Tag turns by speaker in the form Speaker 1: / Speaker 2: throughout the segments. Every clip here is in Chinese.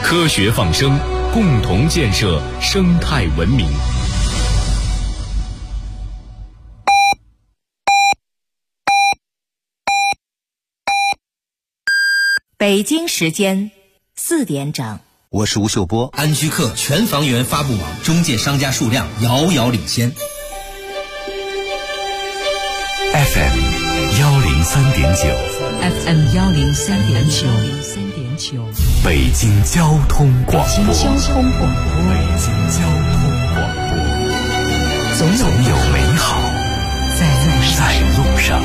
Speaker 1: 科学放声，共同建设生态文明。
Speaker 2: 北京时间4点整，
Speaker 3: 我是吴秀波。
Speaker 4: 安居客全房源发布网中介商家数量遥遥领先。
Speaker 5: FM 103.9
Speaker 6: FM 103.9
Speaker 5: 北京交通广播。
Speaker 6: 北京交通广播，总有美好在路上。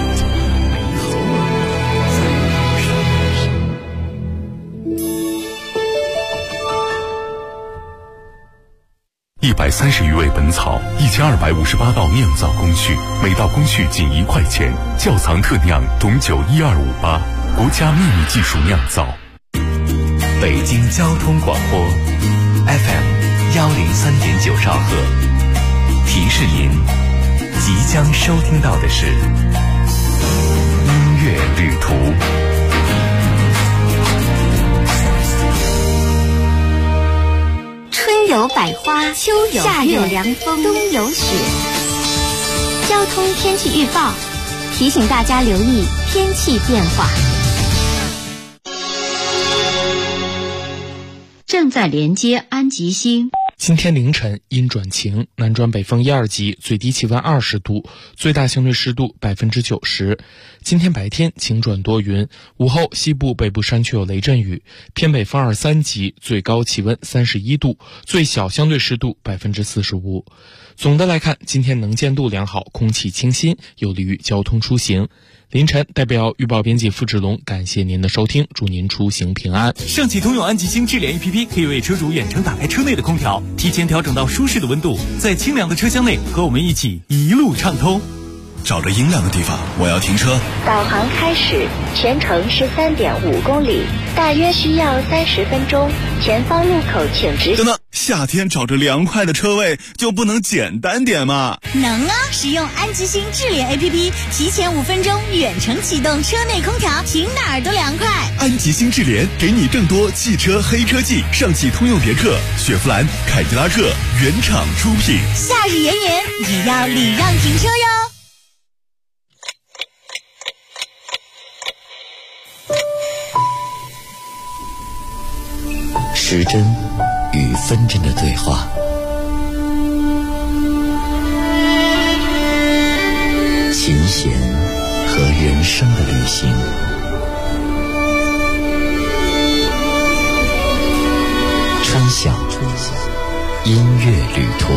Speaker 5: 130余味本草，1258道酿造工序，每道工序仅1块钱。窖藏特酿董酒12588，国家秘密技术酿造。
Speaker 7: 北京交通广播 FM 103.9兆赫，提示您即将收听到的是音乐旅途。
Speaker 8: 春有百花，秋有夏有凉风，冬有雪。交通天气预报提醒大家留意天气变化。
Speaker 9: 正在连接安吉星。
Speaker 10: 今天凌晨阴转晴，南转北风1、2级，最低气温20度，最大相对湿度90%。今天白天晴转多云，午后西部北部山区有雷阵雨，偏北风2、3级，最高气温31度，最小相对湿度45%。总的来看，今天能见度良好，空气清新，有利于交通出行。凌晨，代表预报编辑付志龙感谢您的收听，祝您出行平安。
Speaker 11: 上汽通用安吉星智联 APP 可以为车主远程打开车内的空调，提前调整到舒适的温度，在清凉的车厢内和我们一起一路畅通。
Speaker 12: 找着阴凉的地方，我要停车。
Speaker 13: 导航开始，全程13.5公里，大约需要30分钟。前方路口请直行。
Speaker 12: 等等，夏天找着凉快的车位就不能简单点吗？
Speaker 14: 能啊！使用安吉星智联 APP， 提前5分钟远程启动车内空调，停哪儿都凉快。
Speaker 12: 安吉星智联给你更多汽车黑科技，上汽通用别克、雪佛兰、凯迪拉克原厂出品。
Speaker 14: 夏日炎炎，也要礼让停车哟。
Speaker 7: 时针与分针的对话，琴弦和人生的旅行，春晓音乐旅途。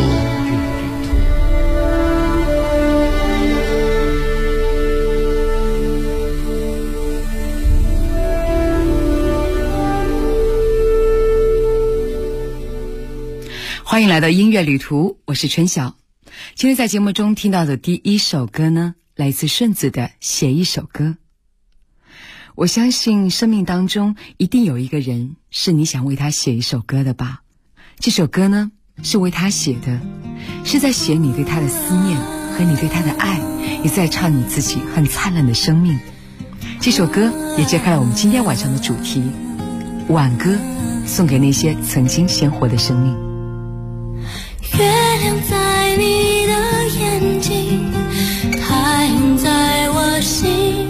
Speaker 6: 欢迎来到音乐旅途，我是春晓。今天在节目中听到的第一首歌呢，来自顺子的《写一首歌》。我相信生命当中一定有一个人是你想为他写一首歌的吧。这首歌呢是为他写的，是在写你对他的思念和你对他的爱，也在唱你自己很灿烂的生命。这首歌也揭开了我们今天晚上的主题，挽歌，送给那些曾经鲜活的生命。
Speaker 15: 月亮在你的眼睛，太阳在我心，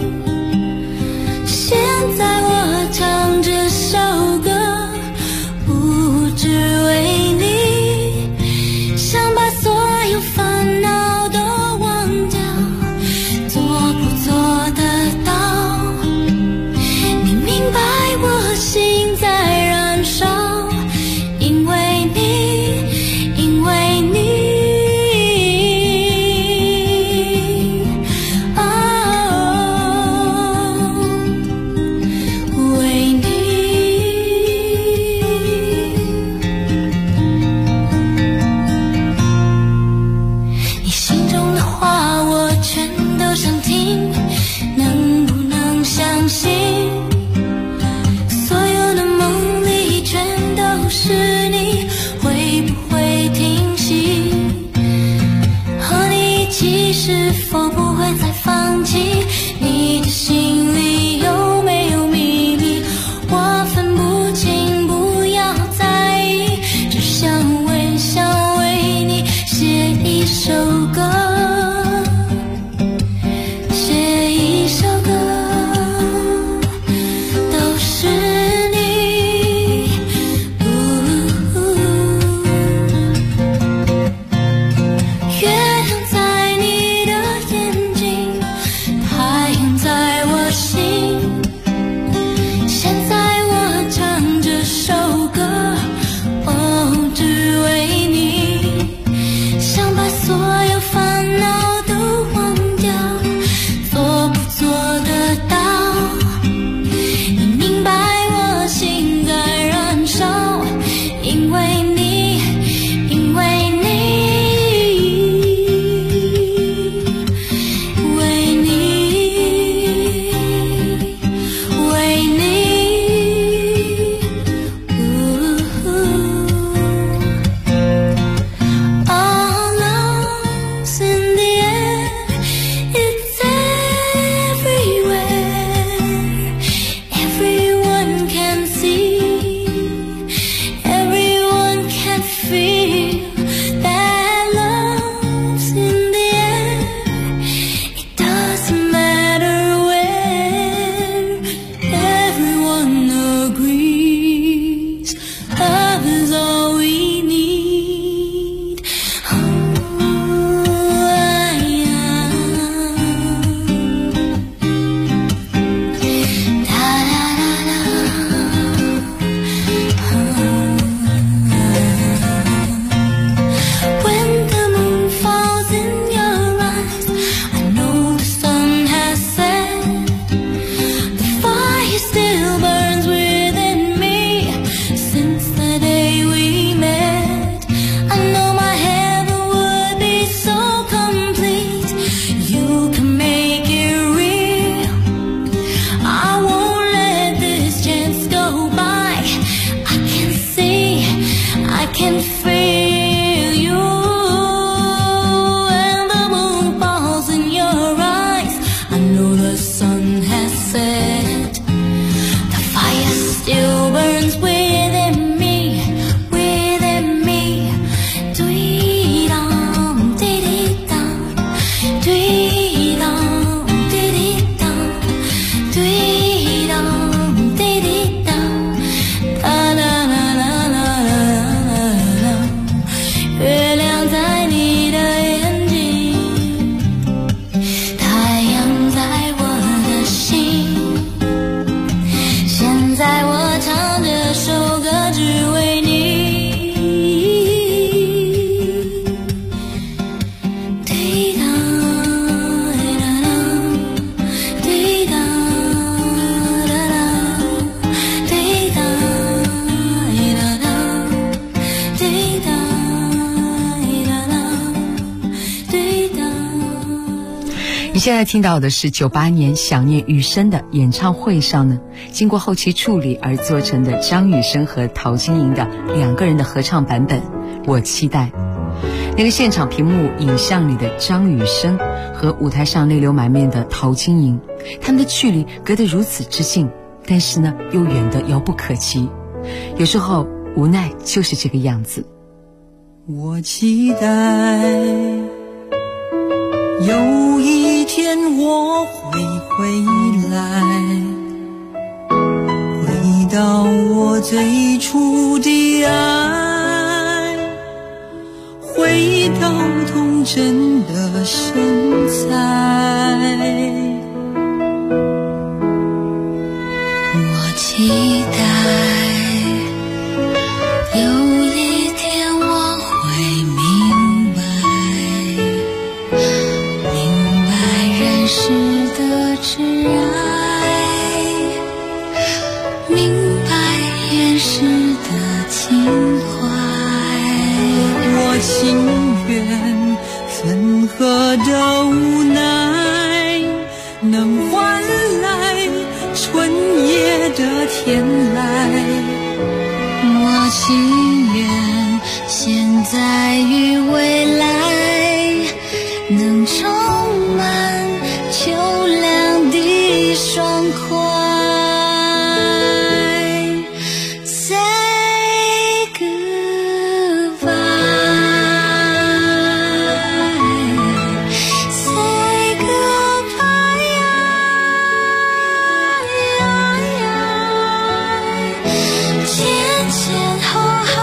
Speaker 15: 现在我唱这首歌，不只为你，想把所有烦恼都忘掉，做不做得到？你明白我心在燃烧，因为你
Speaker 6: 现在听到的是98年想念雨生的演唱会上呢，经过后期处理而做成的张雨生和陶晶莹的2个人的合唱版本。我期待那个现场屏幕影像里的张雨生和舞台上泪流满面的陶晶莹，他们的距离隔得如此之近，但是呢又远得遥不可及。有时候无奈就是这个样子。
Speaker 3: 我期待有一天我会回来，回到我最初的爱，回到童真的身材。
Speaker 15: 我期待有一天我会明白人世的挚爱，明白眼世的情怀。
Speaker 3: 我情愿分合的无奈，能换来春夜的天籁。
Speaker 15: 我情愿现在与未来能充满秋凉的爽快。Say goodbye, say goodbye, 前前后后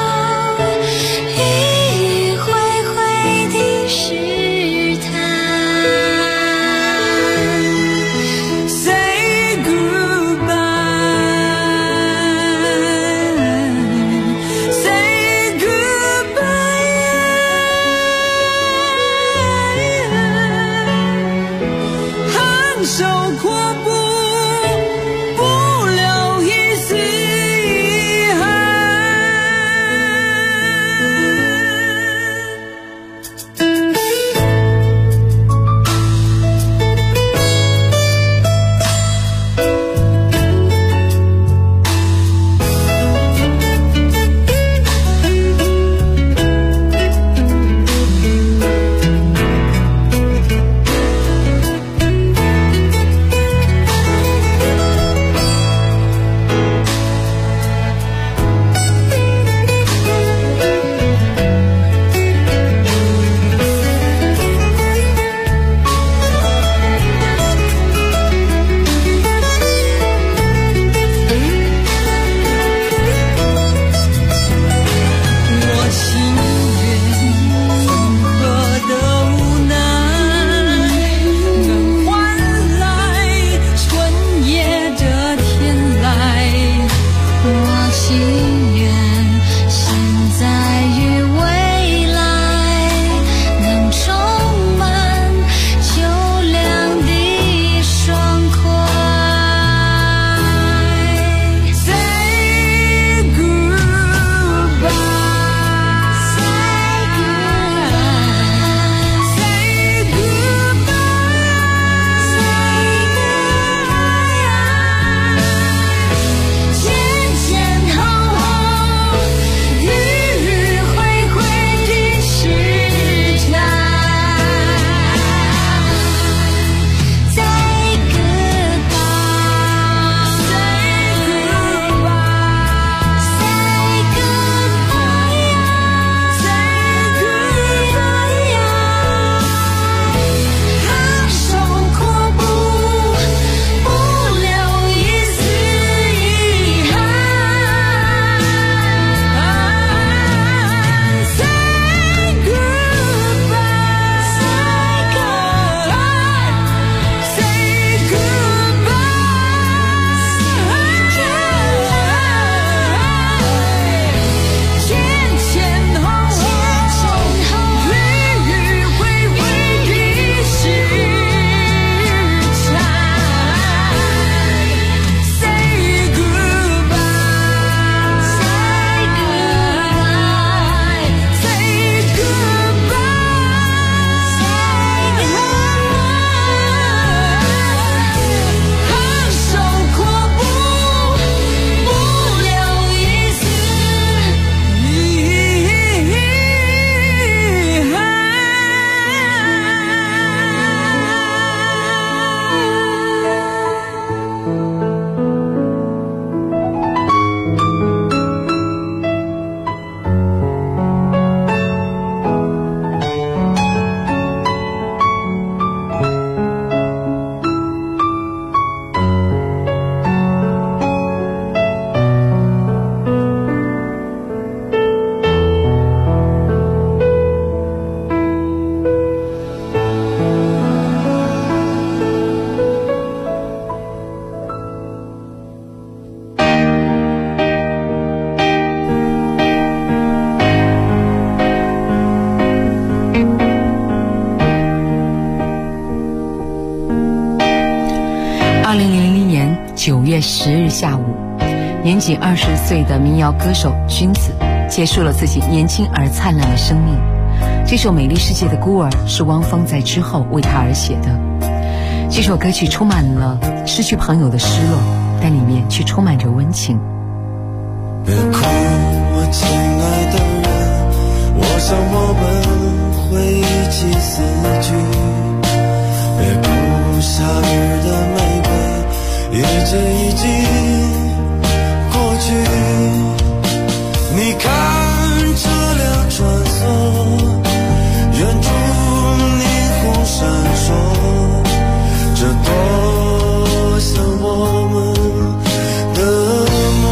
Speaker 6: 月10日下午，年仅20岁的民谣歌手君子结束了自己年轻而灿烂的生命。这首《美丽世界的孤儿》是汪峰在之后为他而写的。这首歌曲充满了失去朋友的失落，但里面却充满着温情。
Speaker 16: 别哭，我亲爱的人，我想我们会一起死去。别哭，夏日的玫瑰一直已经过去。你看车辆穿梭，远处霓虹闪烁，这多像我们的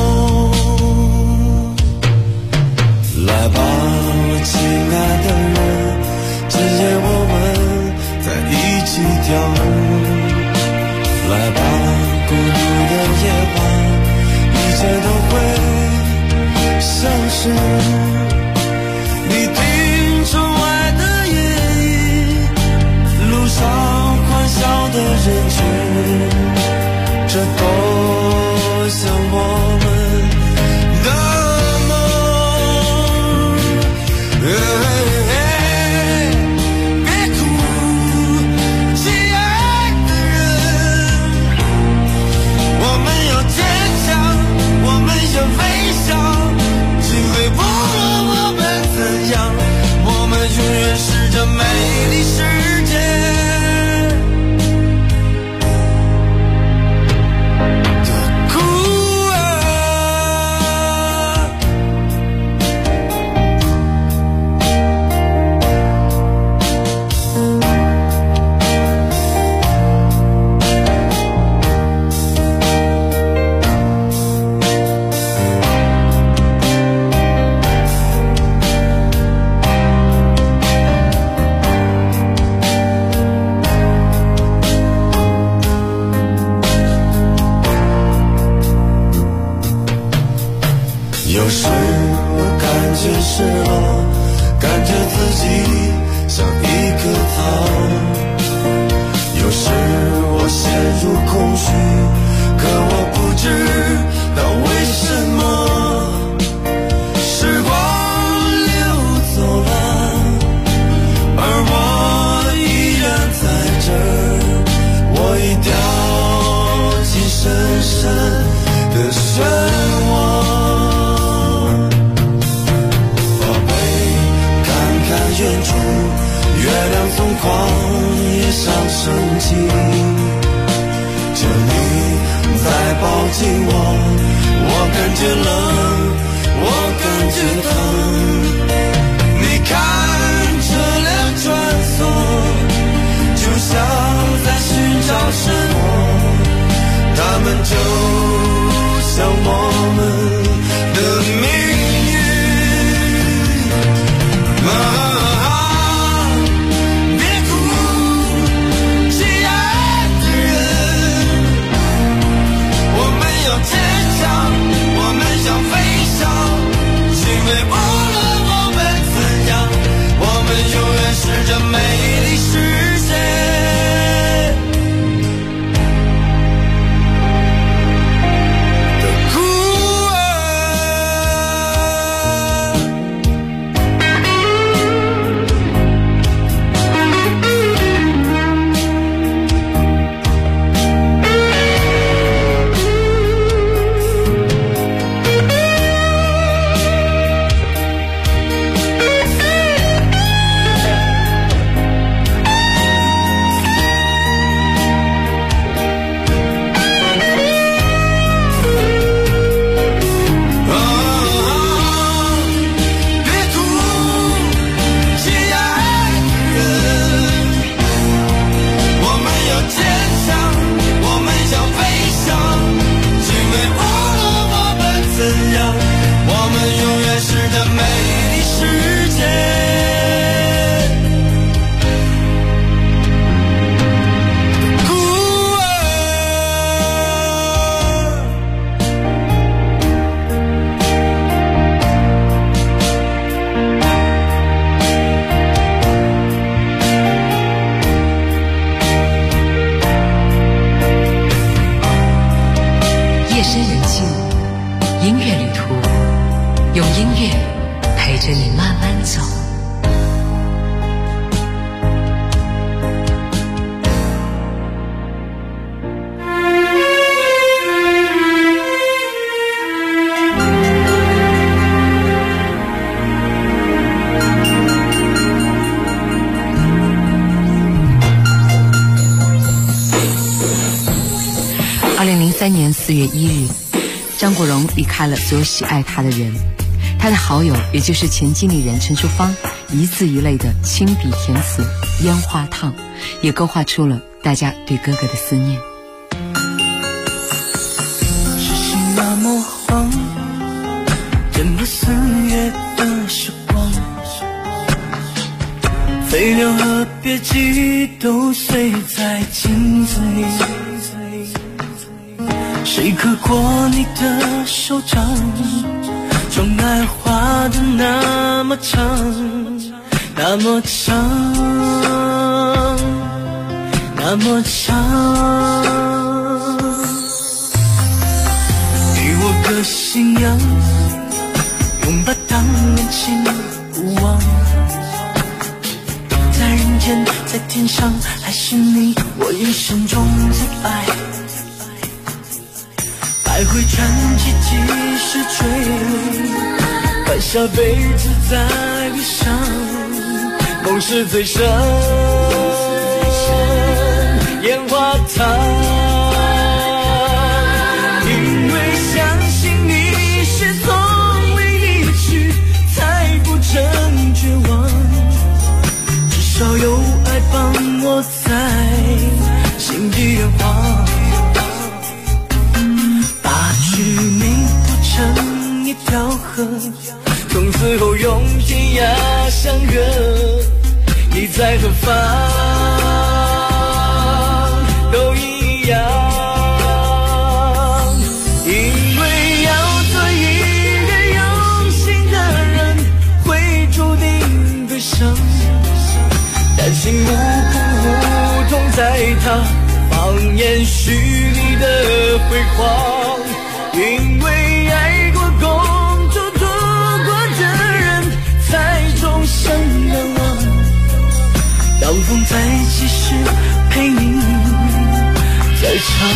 Speaker 16: 梦。来吧，亲爱的人，今夜我们在一起跳舞。来吧，孤独的夜晚，一切都会消失。你听窗外的夜莺，路上欢笑的人群，这多像我们的梦。别哭，亲爱的人，我们要坚强，我们要微笑，请会不论我们怎样，我们永远是这美丽世界有时我感觉失落，感觉自己像一颗糖。有时我陷入空虚，可我不知道为什么。时光流走了，而我依然在这儿，我已掉进深深的漩涡。远处月亮从旷野上升起，求你再抱紧我，
Speaker 6: 用音乐陪着你慢慢走。2003年4月1日，张国荣离开了所有喜爱他的人。他的好友，也就是前经理人陈淑芳，一字一类的亲笔填词《烟花烫》，也勾画出了大家对哥哥的思念。
Speaker 3: 是心那么慌，整个4月的时光，飞流和别记都碎在镜子里。谁刻过你的手掌，钟爱画的那么长，那么长，那么长。给我个信仰，永把当年情不忘。在人间，在天上，还是你我一生中最爱。百回传奇几时追，半下辈子再遇上，梦是最深，烟花烫。因为相信你是从未离去，才不曾绝望，至少有爱帮我在心底圆谎。取名不成一条河，从此后用天涯相隔。你在何方都一样，因为要做一个用心的人，会注定悲伤，担心无苦无痛在他放眼虚拟的辉煌。因为爱过共度过的人，才终生难忘。当风再起时，陪你再唱。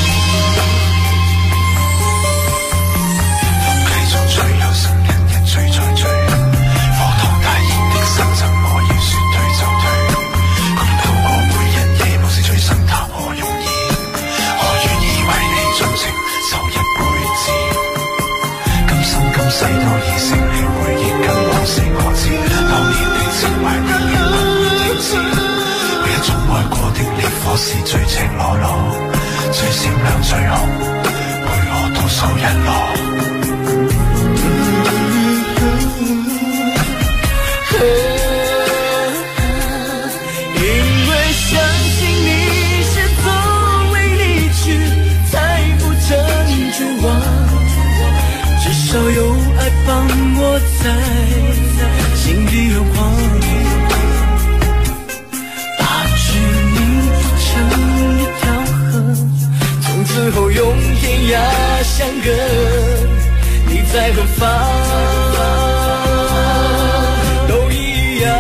Speaker 16: 風繼續吹，有心人一追再追，火燙大熱的手震，我要說退就退。共度過每日夜，無視醉生他何容易？我願意為你盡情守一輩子，今生今世都已成了回憶，跟往事各自。當年的情懷你已不停止，每一種愛過的烈火是最赤裸裸、最閃亮、最紅，陪我倒數日落。
Speaker 3: 因為相信你是從未離去，才不曾絕望，至少有愛幫我在心底圓謊。把執迷不成一條河，從此後用天涯相隔。你在何方都一樣，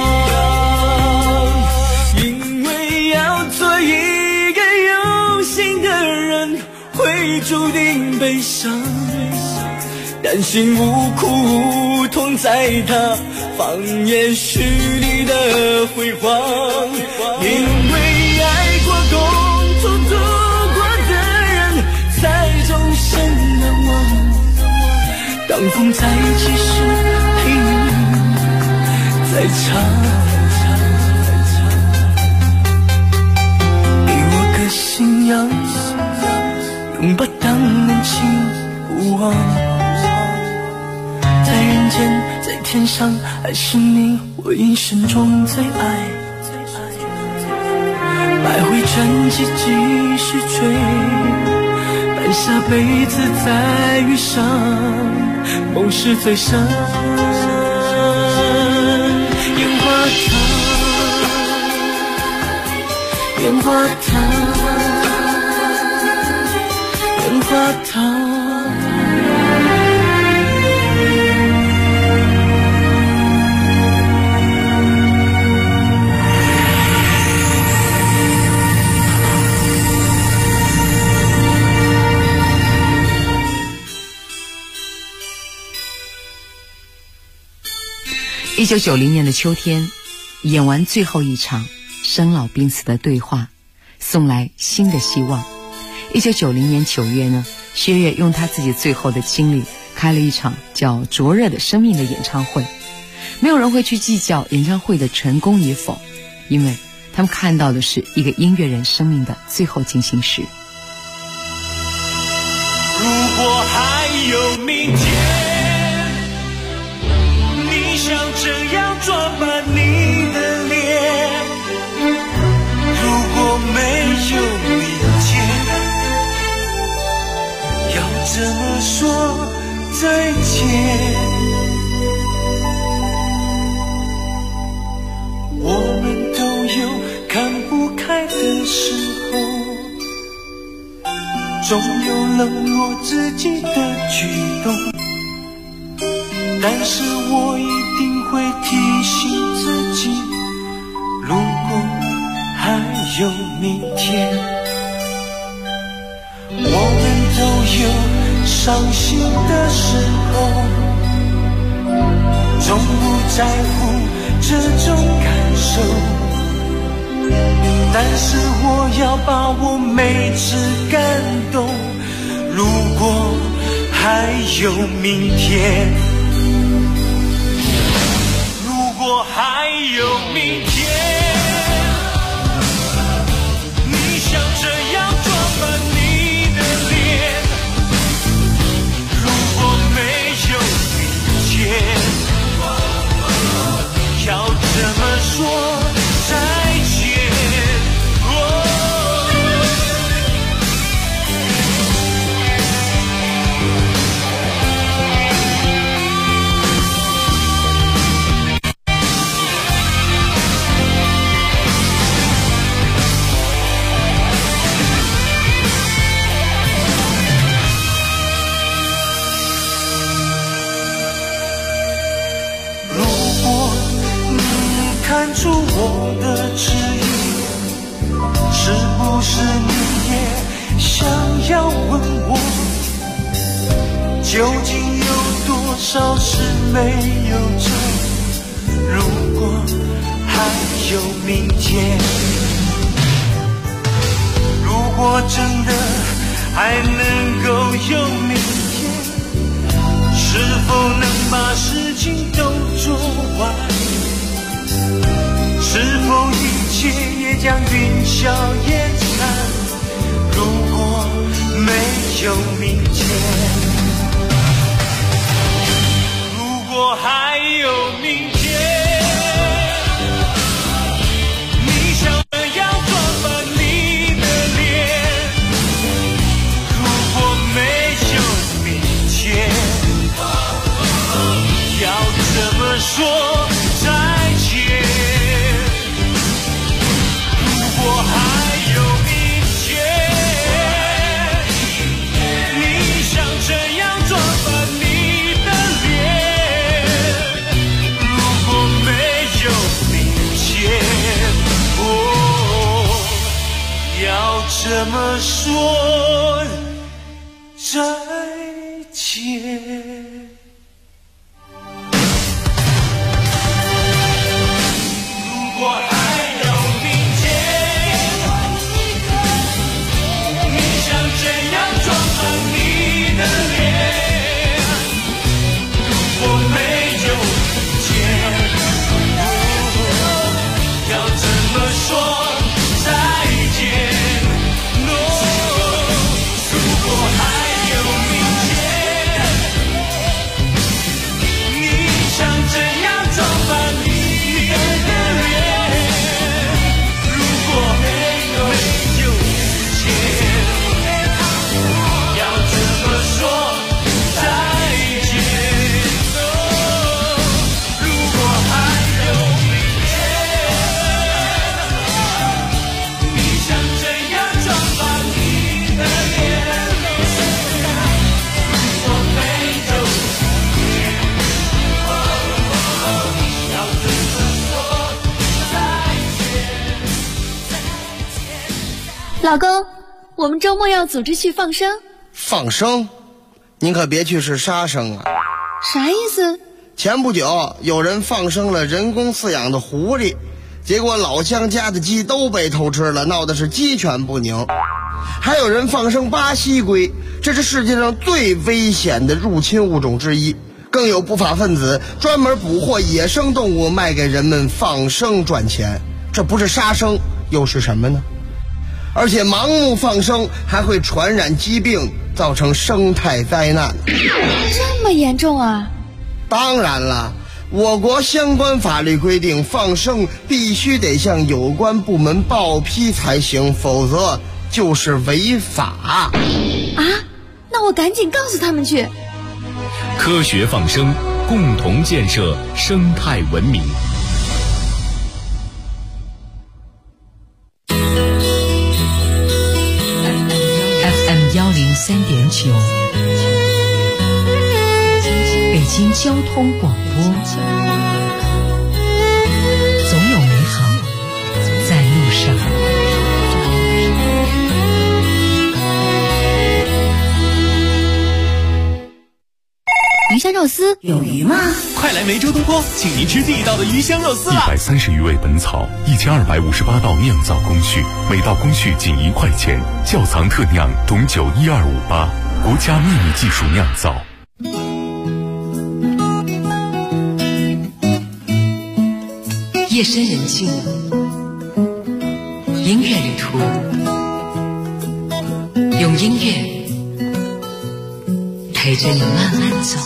Speaker 3: 因為要做一個用心的人，會注定悲傷，擔心無苦無痛在他放眼虛擬的輝煌。因為愛過共度過的人，才終生難忘。當風再起時，陪你再唱。給我個信仰，永把當年情不忘。在人間，在天上，還是你我一生中最愛。百回傳奇幾時追，半下輩子再遇上，夢是最深，煙花燙，煙花燙，煙花燙。
Speaker 6: 1990年的秋天，演完最后一场生老病死的对话，送来新的希望。1990年9月呢，薛岳用他自己最后的精力开了一场叫《灼热的生命》的演唱会。没有人会去计较演唱会的成功与否，因为他们看到的是一个音乐人生命的最后进行时。
Speaker 3: 如果还有明天，你想怎样装扮你的脸？如果没有明天，要怎么说再见？我们都有看不开的时候，总有冷落自己的举动，但是我一定会提醒自己，如果还有明天。我们都有伤心的时候，从不在乎这种感受，但是我要把握每次感动。如果还有明天，如果还有明天，你想怎样装扮你的脸？如果没有明天，要怎么说再见？看出我的迟疑，是不是你也想要问我，究竟有多少事没有做？如果还有明天，如果真的还能够有明天，是否能把事情都做完？是否一切也将云消烟散？如果没有明天，如果还有明天，你想怎样装扮你的脸？如果没有明天，要怎么说再见？如果还有明天，你想怎样装扮你的脸？如果没有明天，哦，要怎么说再见？如果
Speaker 17: 老公，我们周末要组织去放生。
Speaker 18: 放生？您可别去是杀生啊！
Speaker 17: 啥意思？
Speaker 18: 前不久有人放生了人工饲养的狐狸，结果老乡家的鸡都被偷吃了，闹的是鸡犬不宁。还有人放生巴西龟，这是世界上最危险的入侵物种之一。更有不法分子专门捕获野生动物卖给人们放生赚钱，这不是杀生又是什么呢？而且盲目放生还会传染疾病，造成生态灾难。
Speaker 17: 这么严重啊？
Speaker 18: 当然了，我国相关法律规定，放生必须得向有关部门报批才行，否则就是违法。
Speaker 17: 啊？那我赶紧告诉他们去。
Speaker 1: 科学放生，共同建设生态文明。
Speaker 19: FM 103.9，北京交通广播，总有美好在路上。
Speaker 17: 鱼香肉丝有鱼吗？
Speaker 11: 快来梅州东坡，请您吃地道的鱼香肉丝啦
Speaker 5: ！130余味本草，1258道酿造工序，每道工序仅1块钱，窖藏特酿董酒12588，国家秘密技术酿造。
Speaker 19: 夜深人静，音乐旅途，用音乐陪着你慢慢走。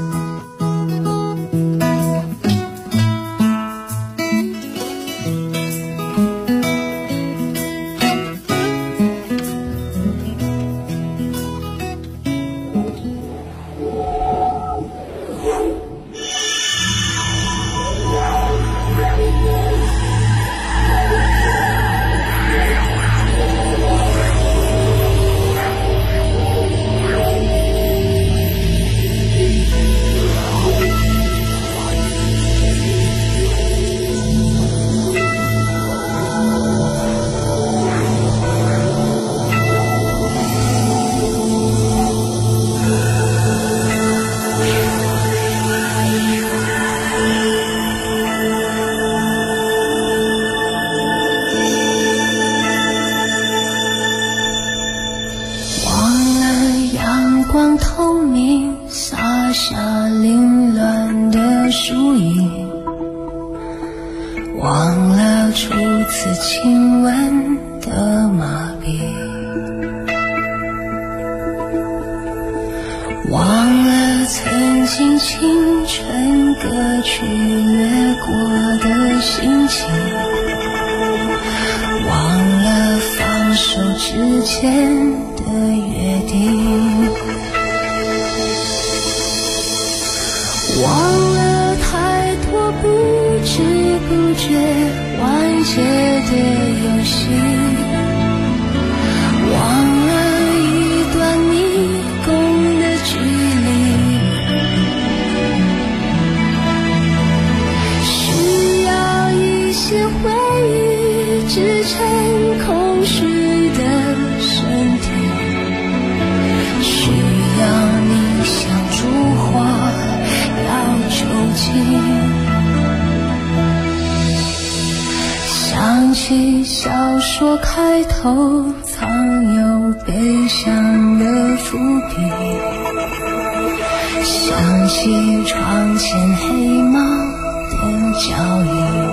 Speaker 15: 想起小说开头藏有悲伤的伏笔，想起窗前黑猫的脚印，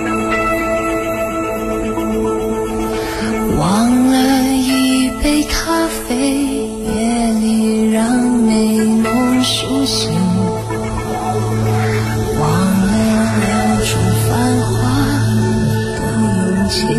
Speaker 15: 忘了一杯咖啡，夜里让美梦苏醒，忘了留住繁华的勇气。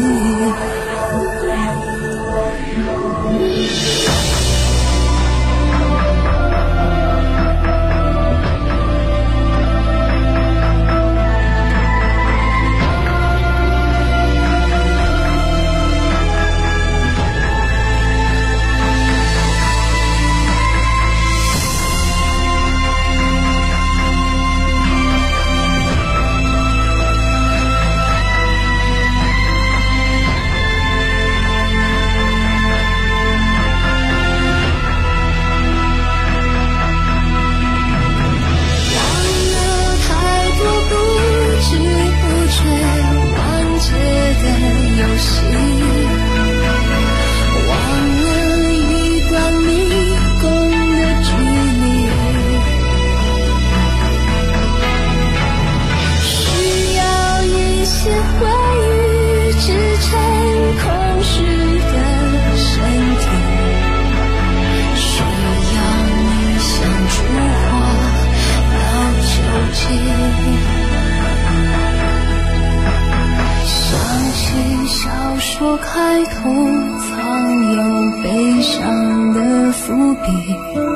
Speaker 15: 开头藏有悲伤的伏笔，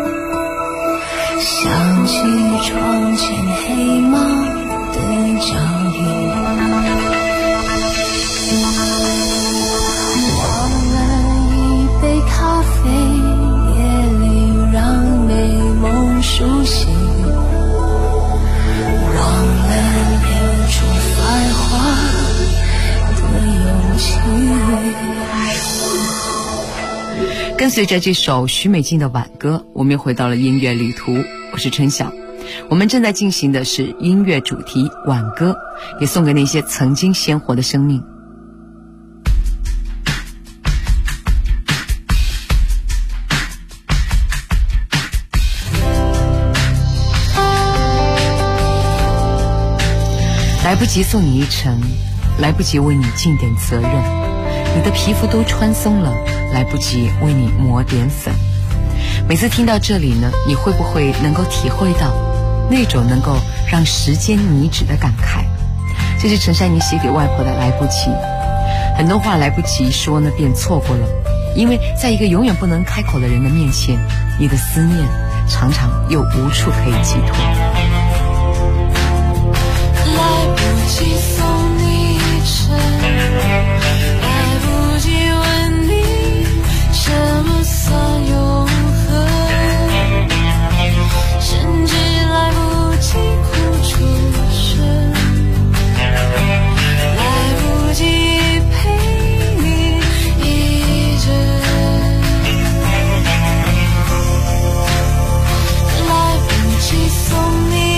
Speaker 15: 想起窗前黑猫的脚印，忘了一杯咖啡，夜里让美梦苏醒，忘了留住繁华的勇气。
Speaker 6: 跟随着这首许美静的挽歌，我们又回到了音乐旅途。我是春晓，我们正在进行的是音乐主题挽歌，也送给那些曾经鲜活的生命。来不及送你一程，来不及为你尽点责任，你的皮肤都穿松了，来不及为你抹点粉。每次听到这里呢，你会不会能够体会到那种能够让时间拟止的感慨？这是陈珊妮写给外婆的来不及，很多话来不及说呢，便错过了。因为在一个永远不能开口的人的面前，你的思念常常又无处可以寄托。
Speaker 15: 来不及送你一程，来不及问你什么算永恒，甚至来不及哭出声，来不及陪你一阵，来不及送你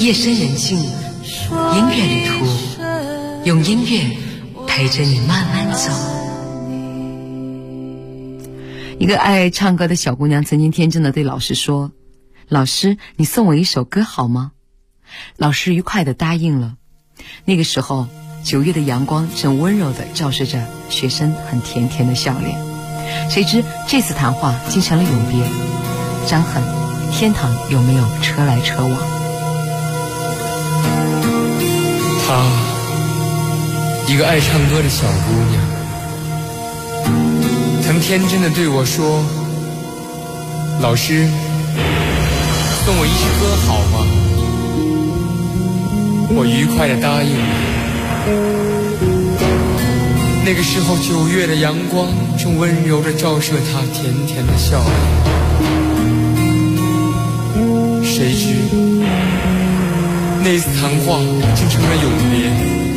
Speaker 6: 夜深人静，音乐旅途，用音乐陪着你慢慢走。一个爱唱歌的小姑娘曾经天真的对老师说：老师，你送我一首歌好吗？老师愉快地答应了。那个时候9月的阳光正温柔地照射着学生很甜甜的笑脸。谁知这次谈话竟成了永别。张狠，天堂有没有车来车往？
Speaker 20: 她，一个爱唱歌的小姑娘，曾天真的对我说：老师，送我一支歌好吗？我愉快地答应了。那个时候9月的阳光正温柔地照射她甜甜的笑脸。谁知那次谈话竟成了永别。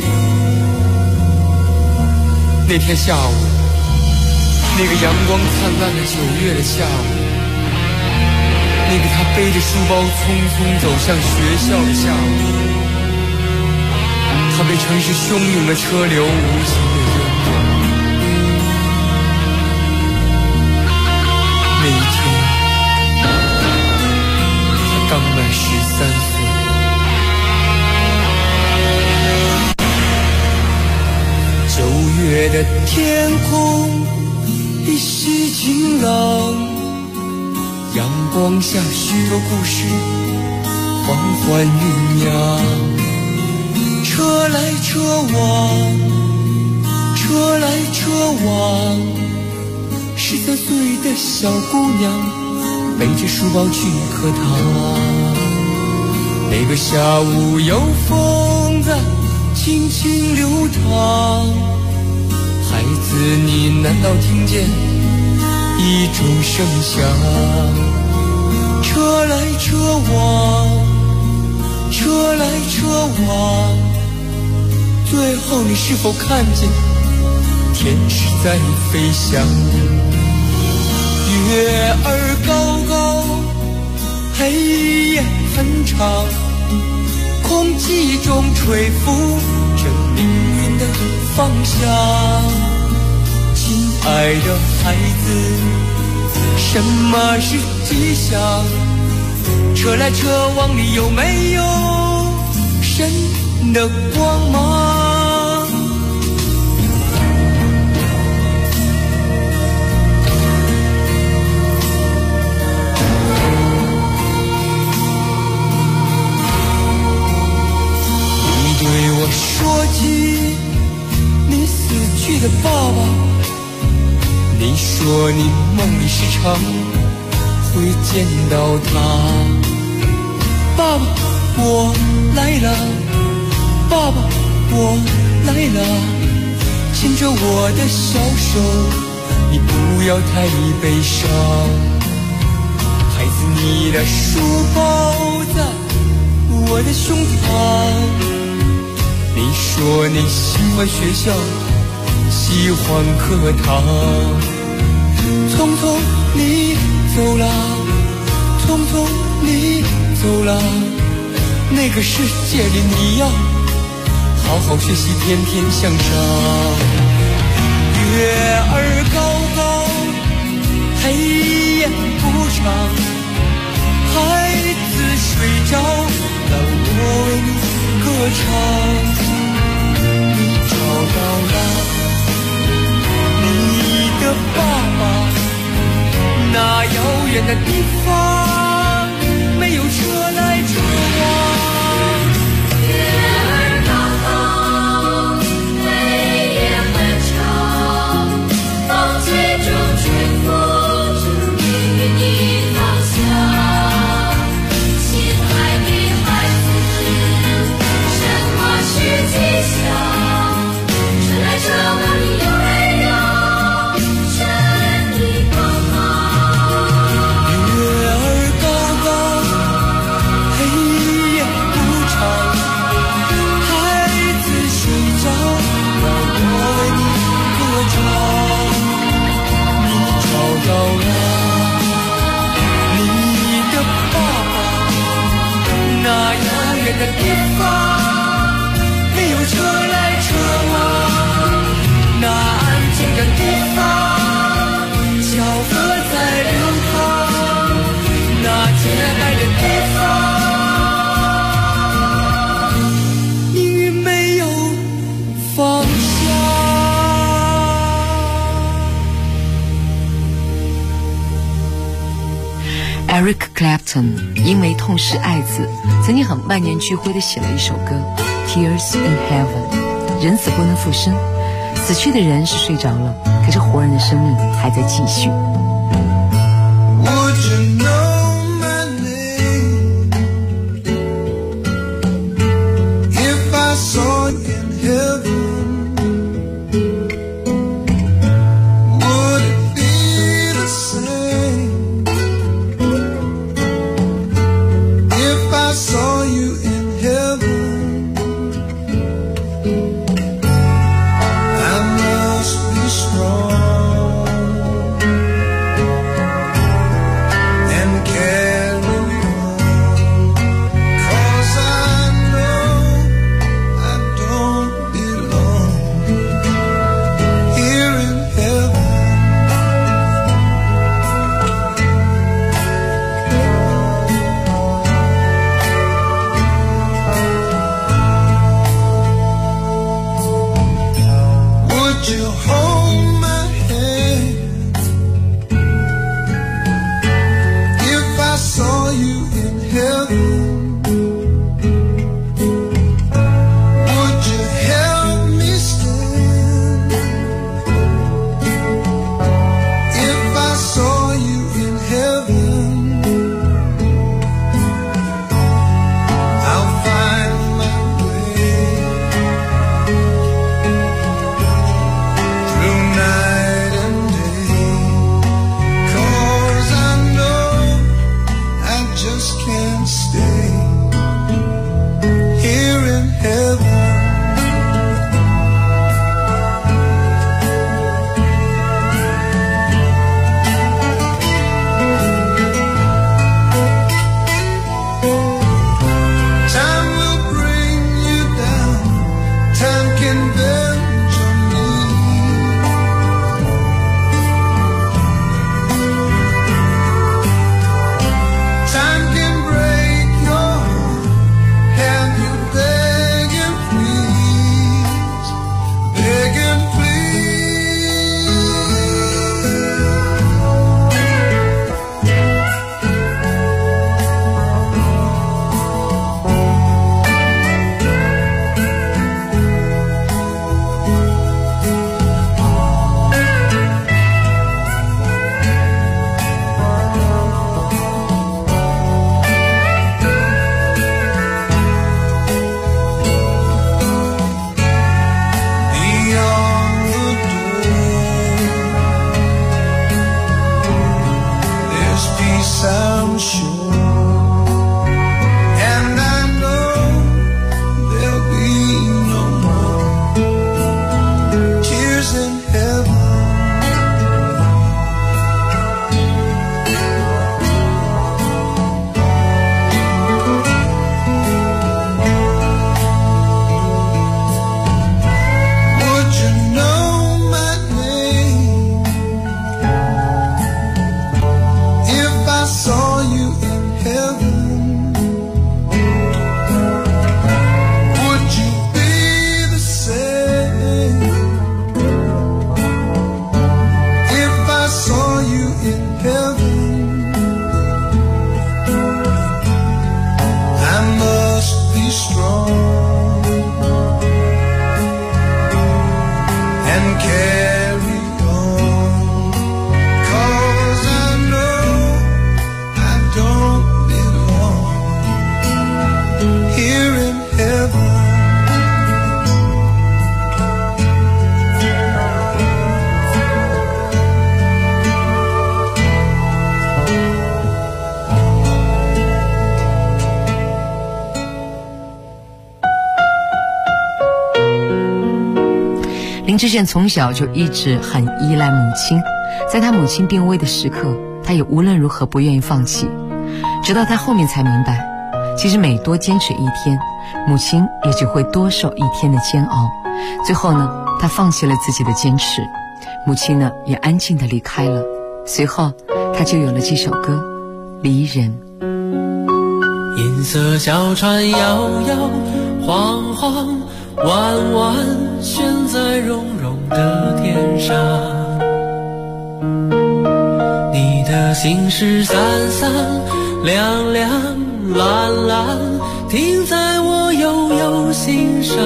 Speaker 20: 那天下午，那个阳光灿烂的9月的下午，那个他背着书包匆匆走向学校的下午，他被城市汹涌的车流无情的淹没。那一天，他刚满13岁。9月的天空依稀晴朗，阳光下许多故事缓缓酝酿。车来车往，车来车往，13岁的小姑娘背着书包去课堂。那个下午有风在轻轻流淌，孩子，你难道听见一种声响？车来车往，车来车往，最后你是否看见天使在飞翔？月儿高高，黑夜很长，空气中吹拂着命运的方向。亲爱的孩子，什么是吉祥？车来车往里有没有神的光芒？你对我说起你死去的爸爸，你说你梦里时常会见到他。爸爸，我来了，爸爸，我来了，牵着我的小手，你不要太悲伤。孩子，你的书包在我的胸膛，你说你喜欢学校，喜欢课堂。匆匆你走了，匆匆你走了，那个世界里你要好好学习，天天向上。月儿高高，黑夜不长，孩子睡着了，我为你歌唱。你找到了你的爸爸，那遥远的地方没有车来车往。月儿
Speaker 3: 远的地方，没有车来车往，那安静的地方，小河在流淌，那天白的地方。
Speaker 6: Eric Clapton 因为痛失爱子，曾经很万念俱灰地写了一首歌《Tears in Heaven》。人死不能复生，死去的人是睡着了，可是活人的生命还在继续。
Speaker 16: Would you know my name if I saw you in heaven? Would it be the same if I saw you in heaven? I must be strong and carry on, 'cause I know I don't belong here in heaven. Would you hold my hand if I saw you in heaven? Would you help me stand if I saw you in heaven? I'll find my way through night and day, 'cause I know I just can't stay here in heaven. Time will bring you down, time can bend your knee. Time can break your heart, have you begging please, begging please. Beyond the door, there's peace, I'm sure, and I know there'll be no more tears in heaven. Would you know my name if I saw you in heaven? Would you be the same if I saw you in heaven? I must be strong and carry on, 'cause I know I don't belong here in heaven.
Speaker 6: 林志炫从小就一直很依赖母亲，在他母亲病危的时刻，他也无论如何不愿意放弃。直到他后面才明白， 其实每多坚持一天，母亲也只会多受一天的煎熬。最后呢，她放弃了自己的坚持，母亲呢也安静地离开了。随后她就有了这首歌《离人》。
Speaker 3: 银色小船摇摇晃晃，弯弯悬在绒绒的天上，你的心事散散亮亮蓝蓝，停在我悠悠心上。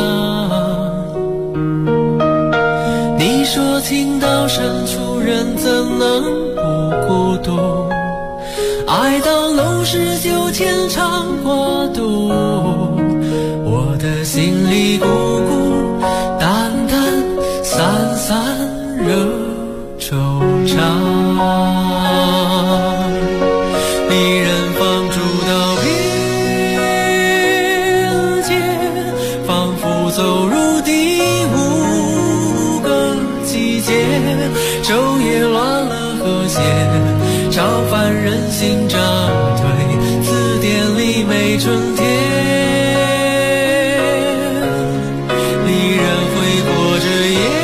Speaker 3: 你说情到深处人怎能不孤独，爱到浓时就牵肠挂肚，我的心里孤孤单单散散惹惆怅。离人放逐到边界，仿佛走入第五个季节，昼夜乱了和谐，超凡人心涨退，字典里没春天。离人挥霍着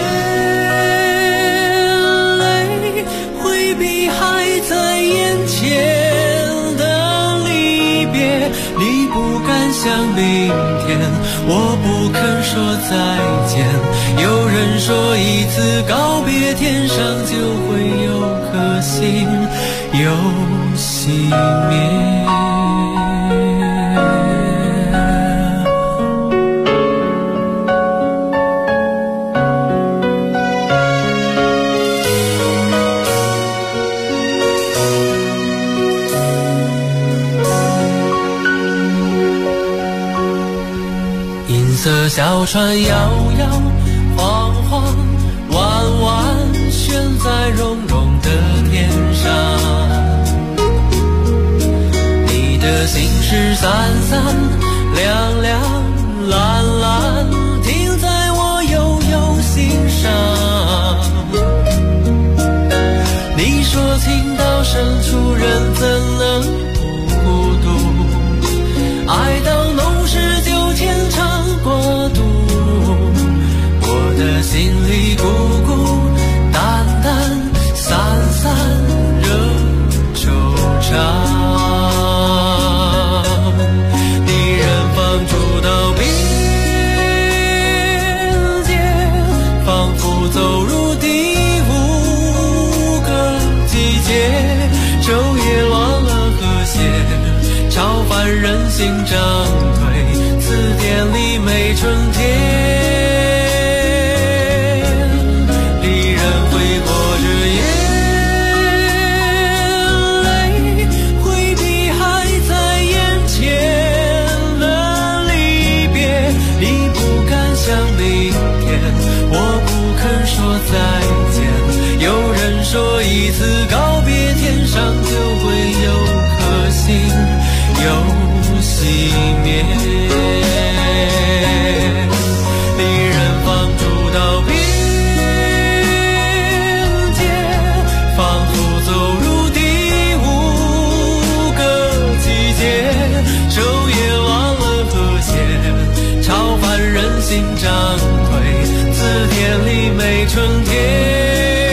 Speaker 3: 眼泪，回避还在眼前的离别。你不敢想明天，我不肯说再见。有人说一次告别，天上就会有颗星又熄灭。银色小船摇摇晃晃，弯弯悬在绒绒的天上，你的心事散散亮亮蓝蓝，停在我悠悠心上。你说情到深处人怎能不孤独，爱到浓时就牵肠挂肚，我的心里孤孤单单散散惹惆怅。离人放逐到边界，仿佛走入第五个季节，昼夜乱了和谐，超凡人心涨退，字典里没春天。离人挥霍着眼泪，回避还在眼前的离别。你不敢想明天，我不肯说再见。有人说一次告别，天上就会有颗星又熄灭。离人放逐到边界，仿佛走入第五个季节，昼夜乱了和谐，超凡人心涨退，字典里没春天。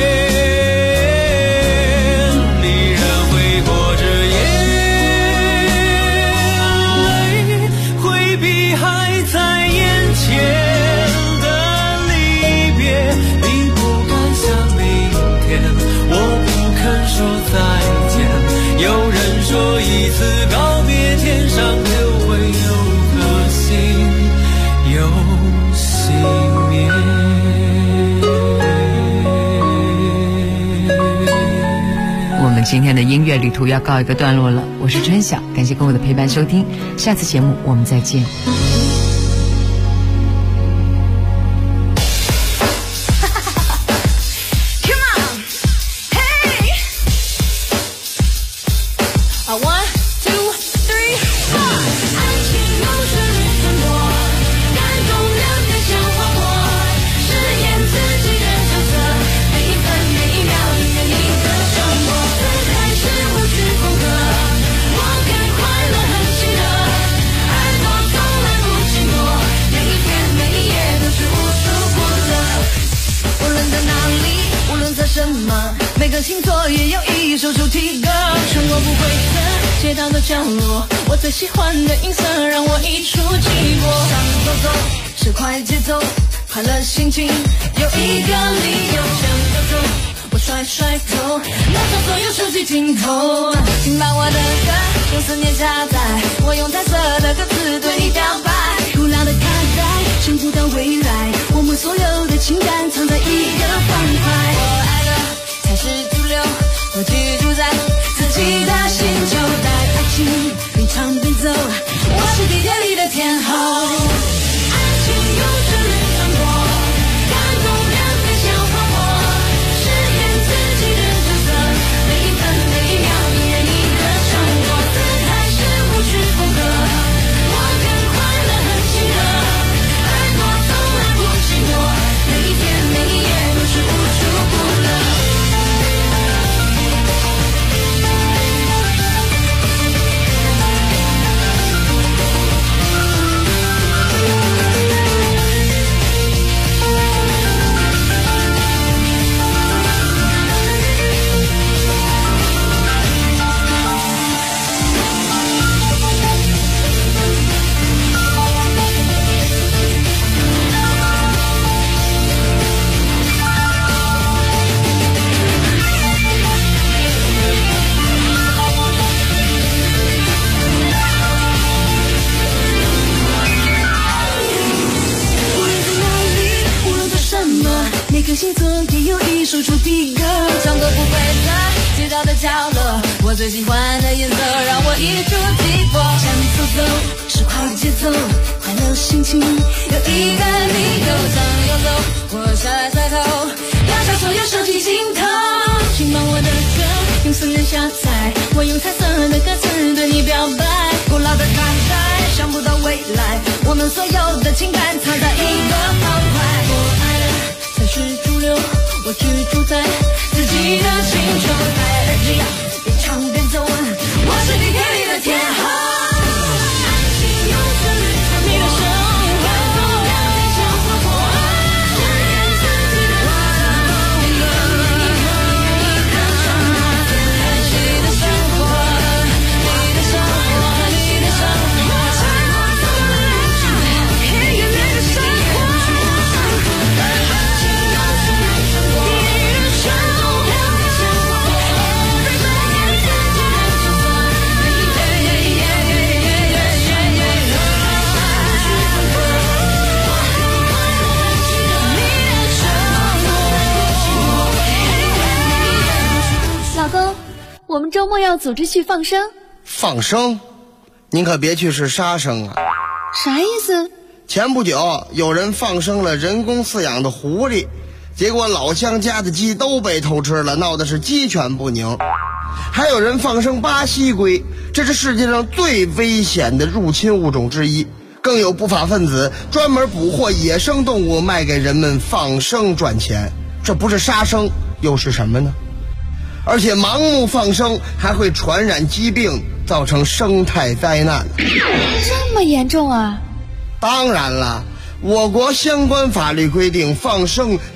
Speaker 3: 说一次告别，天上就会有颗星又熄灭。
Speaker 6: 我们今天的音乐旅途要告一个段落了，我是春晓，感谢各位的陪伴收听，下次节目我们再见。
Speaker 15: 我到的角落，我最喜欢的音色让我一触即过。想走走，是快节奏，快乐心情有一个理由。想走走，我甩甩头，拿走所有手机镜头，请把我的歌用思念下载，我用彩色的歌词对你表白。古老的卡带，想不到未来，我们所有的情感藏在一个方块。我爱的才是主流，我居住在自己的星球，带爱情一场奔走，我是地铁里的天后。爱情用旋律传播，感动人飞向花火，饰演自己的角色，每一分每一秒一人一个生活，姿态是舞曲风格，我更快乐很喜乐，爱过从来不寂寞，每一天每一夜都是无处不乐。每个星座也有一首主题歌，唱歌不规则，街道的角落，我最喜欢的颜色让我一触即发。想走走，是快节奏，快乐心情有一个理由。想游走，我甩甩头，压下所有手机镜头，请把我的歌用思念下载，我用彩色的歌词对你表白。古老的卡带，想不到未来，我们所有的情感藏在一个方块。我爱的才是主流，我居住在自己的星球，戴耳机边唱边走，我是地铁里的天后。爱情用旋律传你的生活，让你像花火，饰演自己的角色，每一刻每一刻生活，你的生活，你的生活，你的生活，生活从来不寂寞，黑夜里的生活。
Speaker 17: 老公，我们周末要组织去放生。
Speaker 18: 放生？您可别去是杀生啊！
Speaker 17: 啥意思？
Speaker 18: 前不久有人放生了人工饲养的狐狸，结果老乡家的鸡都被偷吃了，闹的是鸡犬不宁。还有人放生巴西龟，这是世界上最危险的入侵物种之一。更有不法分子专门捕获野生动物卖给人们放生赚钱，这不是杀生又是什么呢？而且盲目放生还会传染疾病，造成生态灾难。
Speaker 17: 这么严重啊？
Speaker 18: 当然了，我国相关法律规定，放生